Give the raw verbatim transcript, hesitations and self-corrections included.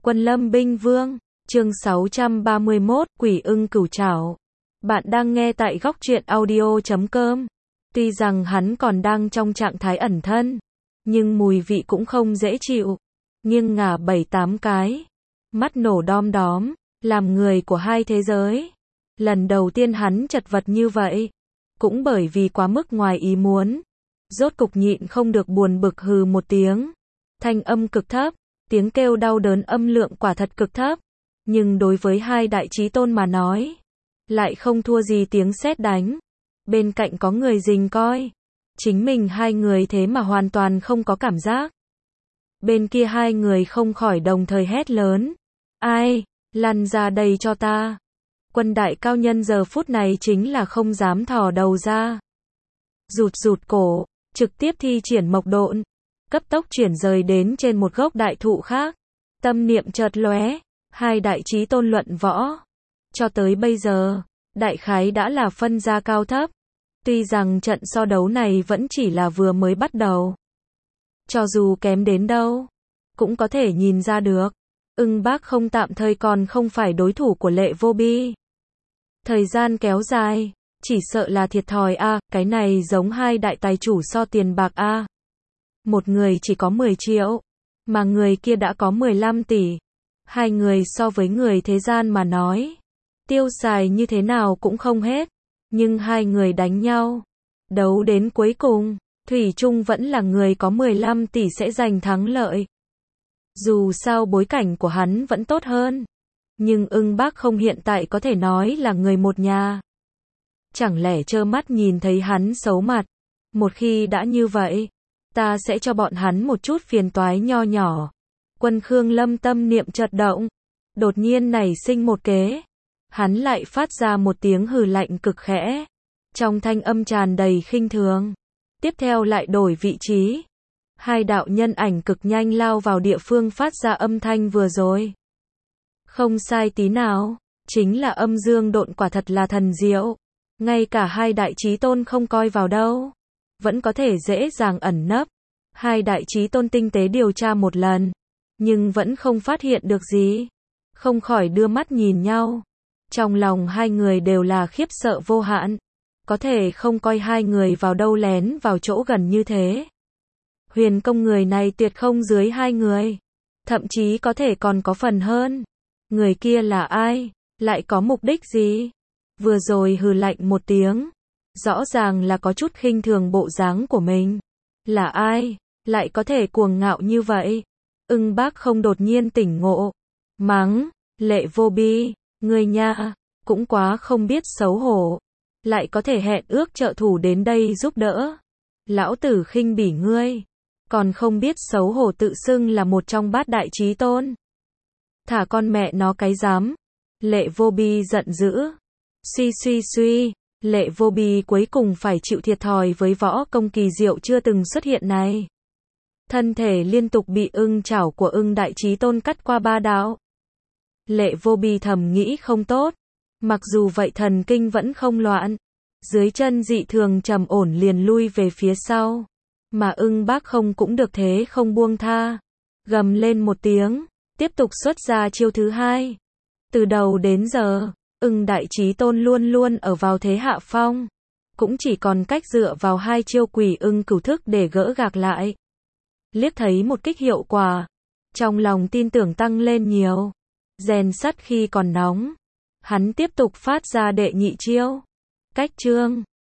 Quân Lâm Binh Vương, chương sáu trăm ba mươi mốt, Quỷ ưng cửu trảo. Bạn đang nghe tại góc truyện audio chấm com. Tuy rằng hắn còn đang trong trạng thái ẩn thân, nhưng mùi vị cũng không dễ chịu. Nghiêng ngả bảy tám cái, mắt nổ đom đóm, làm người của hai thế giới. Lần đầu tiên hắn chật vật như vậy, cũng bởi vì quá mức ngoài ý muốn. Rốt cục nhịn không được buồn bực hừ một tiếng. Thanh âm cực thấp, tiếng kêu đau đớn âm lượng quả thật cực thấp. Nhưng đối với hai đại chí tôn mà nói, lại không thua gì tiếng sét đánh. Bên cạnh có người rình coi. Chính mình hai người thế mà hoàn toàn không có cảm giác. Bên kia hai người không khỏi đồng thời hét lớn. Ai, lăn ra đây cho ta. Quân đại cao nhân giờ phút này chính là không dám thò đầu ra. Rụt rụt cổ, trực tiếp thi triển mộc độn, cấp tốc chuyển rời đến trên một gốc đại thụ khác. Tâm niệm chợt lóe, hai đại chí tôn luận võ. Cho tới bây giờ, đại khái đã là phân ra cao thấp. Tuy rằng trận so đấu này vẫn chỉ là vừa mới bắt đầu. Cho dù kém đến đâu, cũng có thể nhìn ra được. Ưng Bác không tạm thời còn không phải đối thủ của Lệ Vô Bi. Thời gian kéo dài, chỉ sợ là thiệt thòi a, à, cái này giống hai đại tài chủ so tiền bạc a. À. Một người chỉ có mười triệu, mà người kia đã có mười lăm tỷ. Hai người so với người thế gian mà nói, tiêu xài như thế nào cũng không hết. Nhưng hai người đánh nhau, đấu đến cuối cùng, thủy chung vẫn là người có mười lăm tỷ sẽ giành thắng lợi. Dù sao bối cảnh của hắn vẫn tốt hơn, nhưng Ưng Bác không hiện tại có thể nói là người một nhà. Chẳng lẽ trơ mắt nhìn thấy hắn xấu mặt? Một khi đã như vậy, ta sẽ cho bọn hắn một chút phiền toái nho nhỏ. Quân Khương Lâm tâm niệm chợt động, đột nhiên nảy sinh một kế. Hắn lại phát ra một tiếng hừ lạnh cực khẽ, trong thanh âm tràn đầy khinh thường. Tiếp theo lại đổi vị trí. Hai đạo nhân ảnh cực nhanh lao vào địa phương phát ra âm thanh vừa rồi. Không sai tí nào, chính là âm dương độn, quả thật là thần diệu. Ngay cả hai đại chí tôn không coi vào đâu, vẫn có thể dễ dàng ẩn nấp. Hai đại chí tôn tinh tế điều tra một lần, nhưng vẫn không phát hiện được gì. Không khỏi đưa mắt nhìn nhau. Trong lòng hai người đều là khiếp sợ vô hạn. Có thể không coi hai người vào đâu lén vào chỗ gần như thế. Huyền công người này tuyệt không dưới hai người. Thậm chí có thể còn có phần hơn. Người kia là ai? Lại có mục đích gì? Vừa rồi hừ lạnh một tiếng. Rõ ràng là có chút khinh thường bộ dáng của mình. Là ai? Lại có thể cuồng ngạo như vậy? Ưng Bác không đột nhiên tỉnh ngộ. Mắng, Lệ Vô Bi, ngươi nha, cũng quá không biết xấu hổ. Lại có thể hẹn ước trợ thủ đến đây giúp đỡ. Lão tử khinh bỉ ngươi. Còn không biết xấu hổ tự xưng là một trong bát đại chí tôn. Thả con mẹ nó cái dám. Lệ Vô Bi giận dữ. Suy suy suy, Lệ Vô Bi cuối cùng phải chịu thiệt thòi với võ công kỳ diệu chưa từng xuất hiện này. Thân thể liên tục bị ưng chảo của ưng đại chí tôn cắt qua ba đạo. Lệ Vô Bi thầm nghĩ không tốt. Mặc dù vậy thần kinh vẫn không loạn. Dưới chân dị thường trầm ổn liền lui về phía sau. Mà Ưng Bác không cũng được thế không buông tha. Gầm lên một tiếng, tiếp tục xuất ra chiêu thứ hai. Từ đầu đến giờ, ưng đại chí tôn luôn luôn ở vào thế hạ phong. Cũng chỉ còn cách dựa vào hai chiêu quỷ ưng cửu thức để gỡ gạc lại. Liếc thấy một kích hiệu quả, trong lòng tin tưởng tăng lên nhiều. Rèn sắt khi còn nóng. Hắn tiếp tục phát ra đệ nhị chiêu. Cách chương